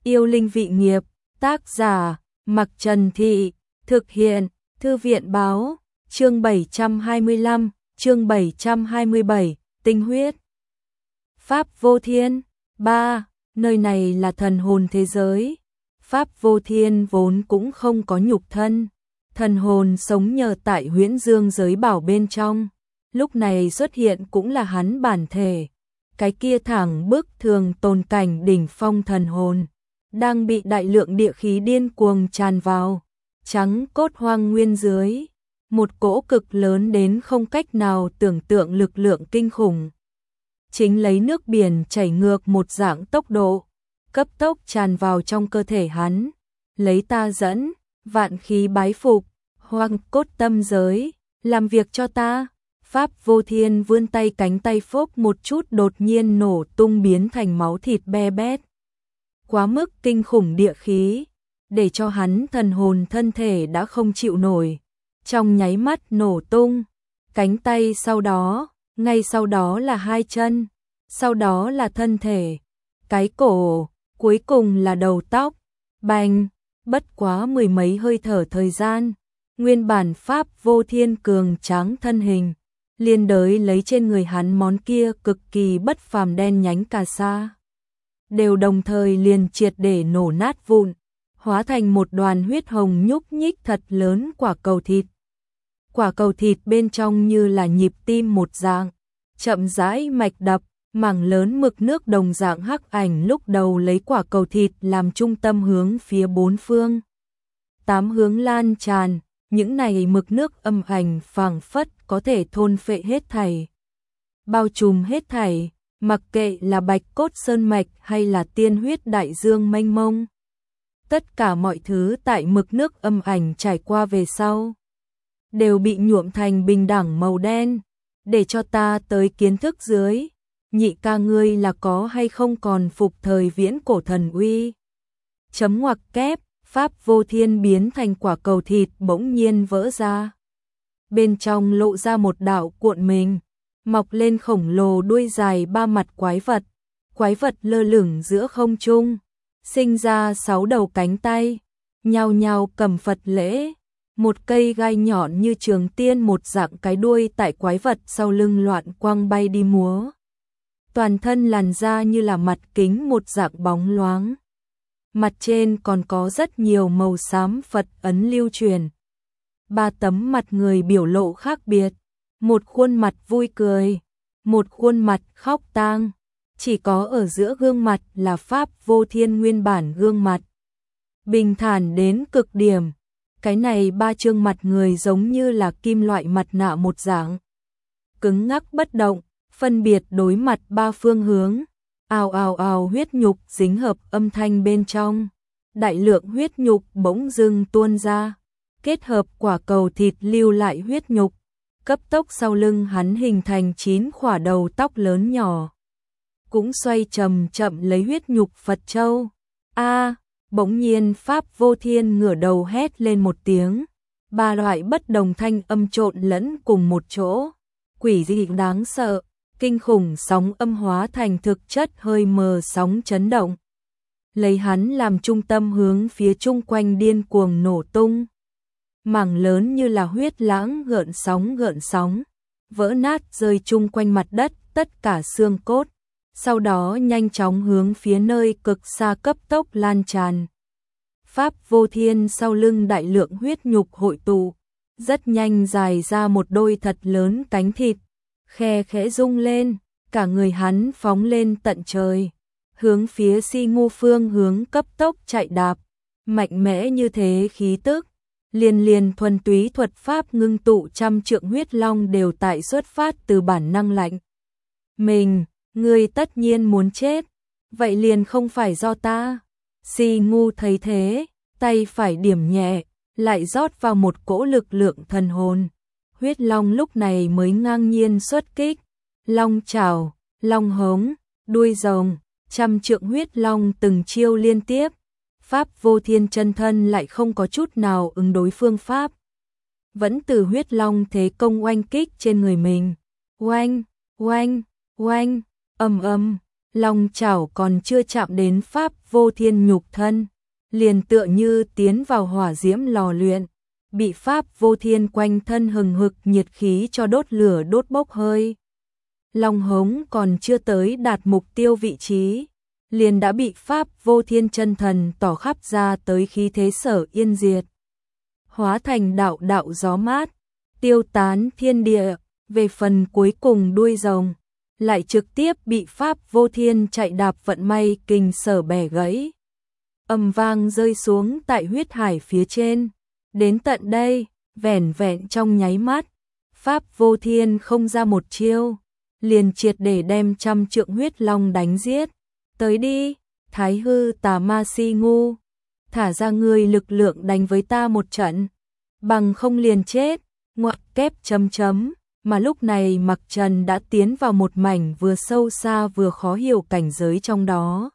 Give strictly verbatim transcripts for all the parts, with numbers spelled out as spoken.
Yêu linh vị nghiệp, tác giả, Mặc Trần Thị, thực hiện, Thư viện báo, chương bảy trăm hai mươi lăm, chương bảy trăm hai mươi bảy, tinh huyết. Pháp vô thiên, ba, nơi này là thần hồn thế giới. Pháp vô thiên vốn cũng không có nhục thân, thần hồn sống nhờ tại huyễn dương giới bảo bên trong, lúc này xuất hiện cũng là hắn bản thể. Cái kia thẳng bức thường tồn cảnh đỉnh phong thần hồn, đang bị đại lượng địa khí điên cuồng tràn vào, trắng cốt hoang nguyên dưới, một cỗ cực lớn đến không cách nào tưởng tượng lực lượng kinh khủng. Chính lấy nước biển chảy ngược một dạng tốc độ, cấp tốc tràn vào trong cơ thể hắn, lấy ta dẫn, vạn khí bái phục, hoang cốt tâm giới, làm việc cho ta. Pháp vô thiên vươn tay, cánh tay phốc một chút đột nhiên nổ tung biến thành máu thịt be bét. Quá mức kinh khủng địa khí, để cho hắn thần hồn thân thể đã không chịu nổi, trong nháy mắt nổ tung, cánh tay sau đó, ngay sau đó là hai chân, sau đó là thân thể, cái cổ, cuối cùng là đầu tóc, bành, bất quá mười mấy hơi thở thời gian, nguyên bản Pháp vô thiên cường tráng thân hình, liên đới lấy trên người hắn món kia cực kỳ bất phàm đen nhánh cà sa, đều đồng thời liền triệt để nổ nát vụn, hóa thành một đoàn huyết hồng nhúc nhích thật lớn quả cầu thịt. Quả cầu thịt bên trong như là nhịp tim một dạng, chậm rãi mạch đập, mảng lớn mực nước đồng dạng hắc ảnh lúc đầu lấy quả cầu thịt làm trung tâm hướng phía bốn phương tám hướng lan tràn, những này mực nước âm ảnh phảng phất có thể thôn phệ hết thảy, bao trùm hết thảy, mặc kệ là bạch cốt sơn mạch hay là tiên huyết đại dương mênh mông. Tất cả mọi thứ tại mực nước âm ảnh trải qua về sau, đều bị nhuộm thành bình đẳng màu đen, để cho ta tới kiến thức dưới, nhị ca ngươi là có hay không còn phục thời viễn cổ thần uy. Chấm ngoặc kép, Pháp vô thiên biến thành quả cầu thịt bỗng nhiên vỡ ra. Bên trong lộ ra một đạo cuộn mình, mọc lên khổng lồ đuôi dài ba mặt quái vật, quái vật lơ lửng giữa không trung, sinh ra sáu đầu cánh tay, nhao nhao cầm Phật lễ, một cây gai nhọn như trường tiên một dạng cái đuôi tại quái vật sau lưng loạn quăng bay đi múa. Toàn thân làn da như là mặt kính một dạng bóng loáng. Mặt trên còn có rất nhiều màu xám Phật ấn lưu truyền. Ba tấm mặt người biểu lộ khác biệt, một khuôn mặt vui cười, một khuôn mặt khóc tang, chỉ có ở giữa gương mặt là Pháp vô thiên nguyên bản gương mặt. Bình thản đến cực điểm, cái này ba trương mặt người giống như là kim loại mặt nạ một dạng. Cứng ngắc bất động, phân biệt đối mặt ba phương hướng, ào ào ào huyết nhục dính hợp âm thanh bên trong, đại lượng huyết nhục bỗng dưng tuôn ra, kết hợp quả cầu thịt lưu lại huyết nhục, cấp tốc sau lưng hắn hình thành chín khỏa đầu tóc lớn nhỏ, cũng xoay chậm chậm lấy huyết nhục Phật châu. A, bỗng nhiên Pháp vô thiên ngửa đầu hét lên một tiếng, ba loại bất đồng thanh âm trộn lẫn cùng một chỗ, quỷ dị đáng sợ. Kinh khủng sóng âm hóa thành thực chất hơi mờ sóng chấn động, lấy hắn làm trung tâm hướng phía chung quanh điên cuồng nổ tung. Mảng lớn như là huyết lãng gợn sóng gợn sóng, vỡ nát rơi chung quanh mặt đất, tất cả xương cốt, sau đó nhanh chóng hướng phía nơi cực xa cấp tốc lan tràn. Pháp vô thiên sau lưng đại lượng huyết nhục hội tụ, rất nhanh dài ra một đôi thật lớn cánh thịt, khe khẽ rung lên, cả người hắn phóng lên tận trời, hướng phía Si Ngu phương hướng cấp tốc chạy đạp, mạnh mẽ như thế khí tức, liền liền thuần túy thuật pháp ngưng tụ trăm trượng huyết long đều tại xuất phát từ bản năng lạnh. Mình, ngươi tất nhiên muốn chết, vậy liền không phải do ta. Si Ngu thấy thế, tay phải điểm nhẹ, lại rót vào một cỗ lực lượng thần hồn. Huyết long lúc này mới ngang nhiên xuất kích, long chảo, long hống, đuôi rồng, trăm trượng huyết long từng chiêu liên tiếp. Pháp vô thiên chân thân lại không có chút nào ứng đối phương pháp, vẫn từ huyết long thế công oanh kích trên người mình. Oanh, oanh, oanh, ầm ầm, long chảo còn chưa chạm đến pháp vô thiên nhục thân, liền tựa như tiến vào hỏa diễm lò luyện, bị pháp vô thiên quanh thân hừng hực nhiệt khí cho đốt lửa đốt bốc hơi. Long hống còn chưa tới đạt mục tiêu vị trí, liền đã bị pháp vô thiên chân thần tỏ khắp ra tới khí thế sở yên diệt. Hóa thành đạo đạo gió mát, tiêu tán thiên địa, về phần cuối cùng đuôi rồng, lại trực tiếp bị pháp vô thiên chạy đạp vận may kình sở bẻ gãy. Ầm vang rơi xuống tại huyết hải phía trên. Đến tận đây, vẻn vẹn trong nháy mắt, pháp vô thiên không ra một chiêu, liền triệt để đem trăm trượng huyết long đánh giết. Tới đi, Thái hư tà ma si ngu, thả ra người lực lượng đánh với ta một trận, bằng không liền chết, ngoặc kép chấm chấm, mà lúc này Mặc Trần đã tiến vào một mảnh vừa sâu xa vừa khó hiểu cảnh giới trong đó.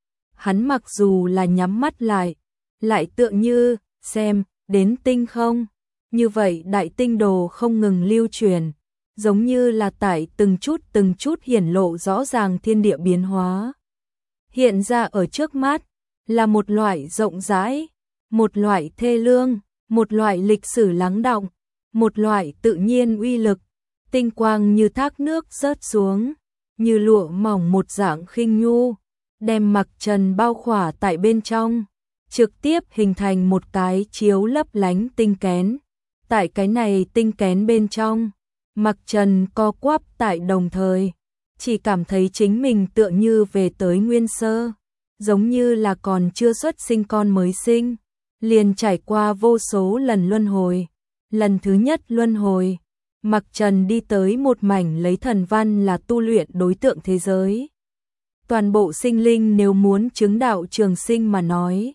Hắn mặc dù là nhắm mắt lại, lại tựa như, xem, đến tinh không, như vậy đại tinh đồ không ngừng lưu truyền, giống như là tại từng chút từng chút hiển lộ rõ ràng thiên địa biến hóa. Hiện ra ở trước mắt, là một loại rộng rãi, một loại thê lương, một loại lịch sử lắng đọng, một loại tự nhiên uy lực, tinh quang như thác nước rớt xuống, như lụa mỏng một dạng khinh nhu, đem Mặc Trần bao khỏa tại bên trong, trực tiếp hình thành một cái chiếu lấp lánh tinh kén. Tại cái này tinh kén bên trong, Mặc Trần co quắp tại đồng thời, chỉ cảm thấy chính mình tựa như về tới nguyên sơ, giống như là còn chưa xuất sinh con mới sinh, liền trải qua vô số lần luân hồi. Lần thứ nhất luân hồi, Mặc Trần đi tới một mảnh lấy thần văn là tu luyện đối tượng thế giới. Toàn bộ sinh linh nếu muốn chứng đạo trường sinh mà nói,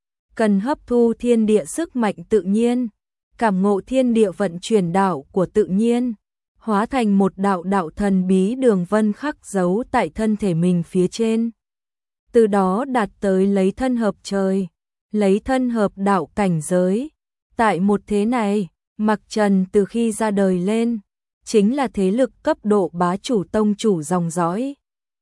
cần hấp thu thiên địa sức mạnh tự nhiên, cảm ngộ thiên địa vận chuyển đạo của tự nhiên, hóa thành một đạo đạo thần bí đường vân khắc dấu tại thân thể mình phía trên. Từ đó đạt tới lấy thân hợp trời, lấy thân hợp đạo cảnh giới. Tại một thế này, Mặc Trần từ khi ra đời lên, chính là thế lực cấp độ bá chủ tông chủ dòng dõi.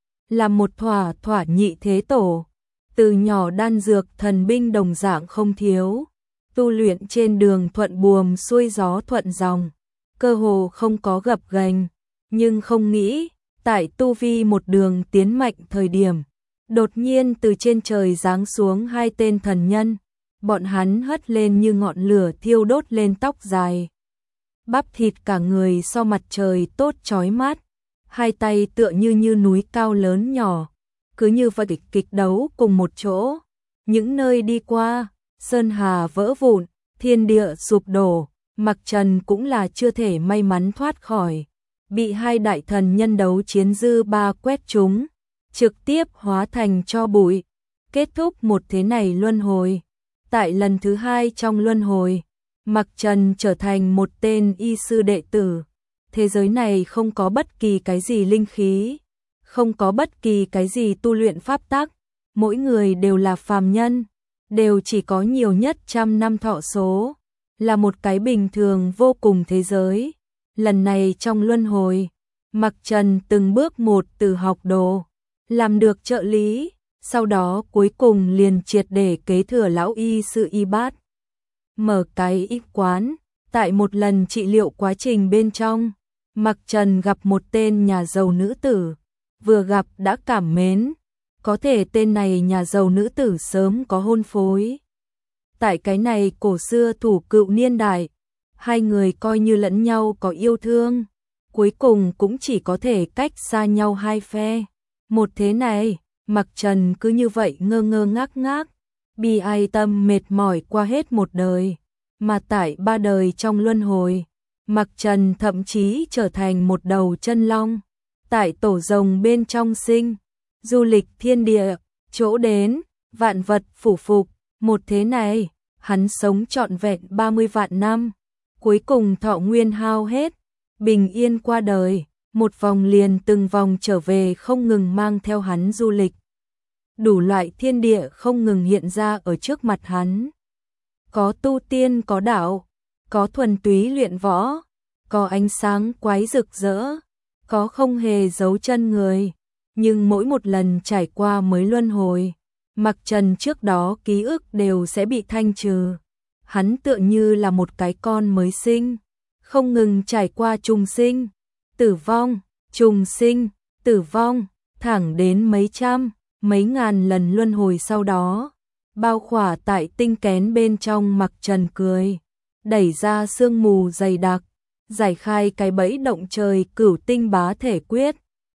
Là một thỏa thỏa nhị thế tổ, từ nhỏ đan dược thần binh đồng dạng không thiếu, tu luyện trên đường thuận buồm xuôi gió thuận dòng, cơ hồ không có gập ghềnh, nhưng không nghĩ, tại tu vi một đường tiến mạnh thời điểm, đột nhiên từ trên trời giáng xuống hai tên thần nhân, bọn hắn hất lên như ngọn lửa thiêu đốt lên tóc dài, bắp thịt cả người so mặt trời tốt chói mắt, hai tay tựa như như núi cao lớn nhỏ, cứ như vậy kịch kịch đấu cùng một chỗ, những nơi đi qua, sơn hà vỡ vụn, thiên địa sụp đổ, Mặc Trần cũng là chưa thể may mắn thoát khỏi, bị hai đại thần nhân đấu chiến dư ba quét trúng, trực tiếp hóa thành tro bụi, kết thúc một thế này luân hồi. Tại lần thứ hai trong luân hồi, Mặc Trần trở thành một tên y sư đệ tử. Thế giới này không có bất kỳ cái gì linh khí, không có bất kỳ cái gì tu luyện pháp tắc, mỗi người đều là phàm nhân, đều chỉ có nhiều nhất trăm năm thọ số, là một cái bình thường vô cùng thế giới. Lần này trong luân hồi, Mặc Trần từng bước một từ học đồ, làm được trợ lý, sau đó cuối cùng liền triệt để kế thừa lão y sư y bát. Mở cái y quán, tại một lần trị liệu quá trình bên trong, Mặc Trần gặp một tên nhà giàu nữ tử, vừa gặp đã cảm mến, có thể tên này nhà giàu nữ tử sớm có hôn phối. Tại cái này cổ xưa thủ cựu niên đại, hai người coi như lẫn nhau có yêu thương, cuối cùng cũng chỉ có thể cách xa nhau hai phe. Một thế này, Mặc Trần cứ như vậy ngơ ngơ ngác ngác, bi ai tâm mệt mỏi qua hết một đời, mà tại ba đời trong luân hồi, Mặc Trần thậm chí trở thành một đầu chân long, tại tổ rồng bên trong sinh, du lịch thiên địa, chỗ đến, vạn vật phủ phục. Một thế này, hắn sống trọn vẹn ba mươi vạn năm, cuối cùng thọ nguyên hao hết, bình yên qua đời, một vòng liền từng vòng trở về không ngừng mang theo hắn du lịch. Đủ loại thiên địa không ngừng hiện ra ở trước mặt hắn. Có tu tiên có đạo, có thuần túy luyện võ, có ánh sáng quái rực rỡ, có không hề giấu chân người. nhưng mỗi một lần trải qua mới luân hồi, Mặc Trần trước đó ký ức đều sẽ bị thanh trừ. Hắn tựa như là một cái con mới sinh, không ngừng trải qua trùng sinh, tử vong, trùng sinh, tử vong, thẳng đến mấy trăm, mấy ngàn lần luân hồi sau đó. Bao khỏa tại tinh kén bên trong, Mặc Trần cười, đẩy ra sương mù dày đặc, giải khai cái bẫy động trời cửu tinh bá thể quyết,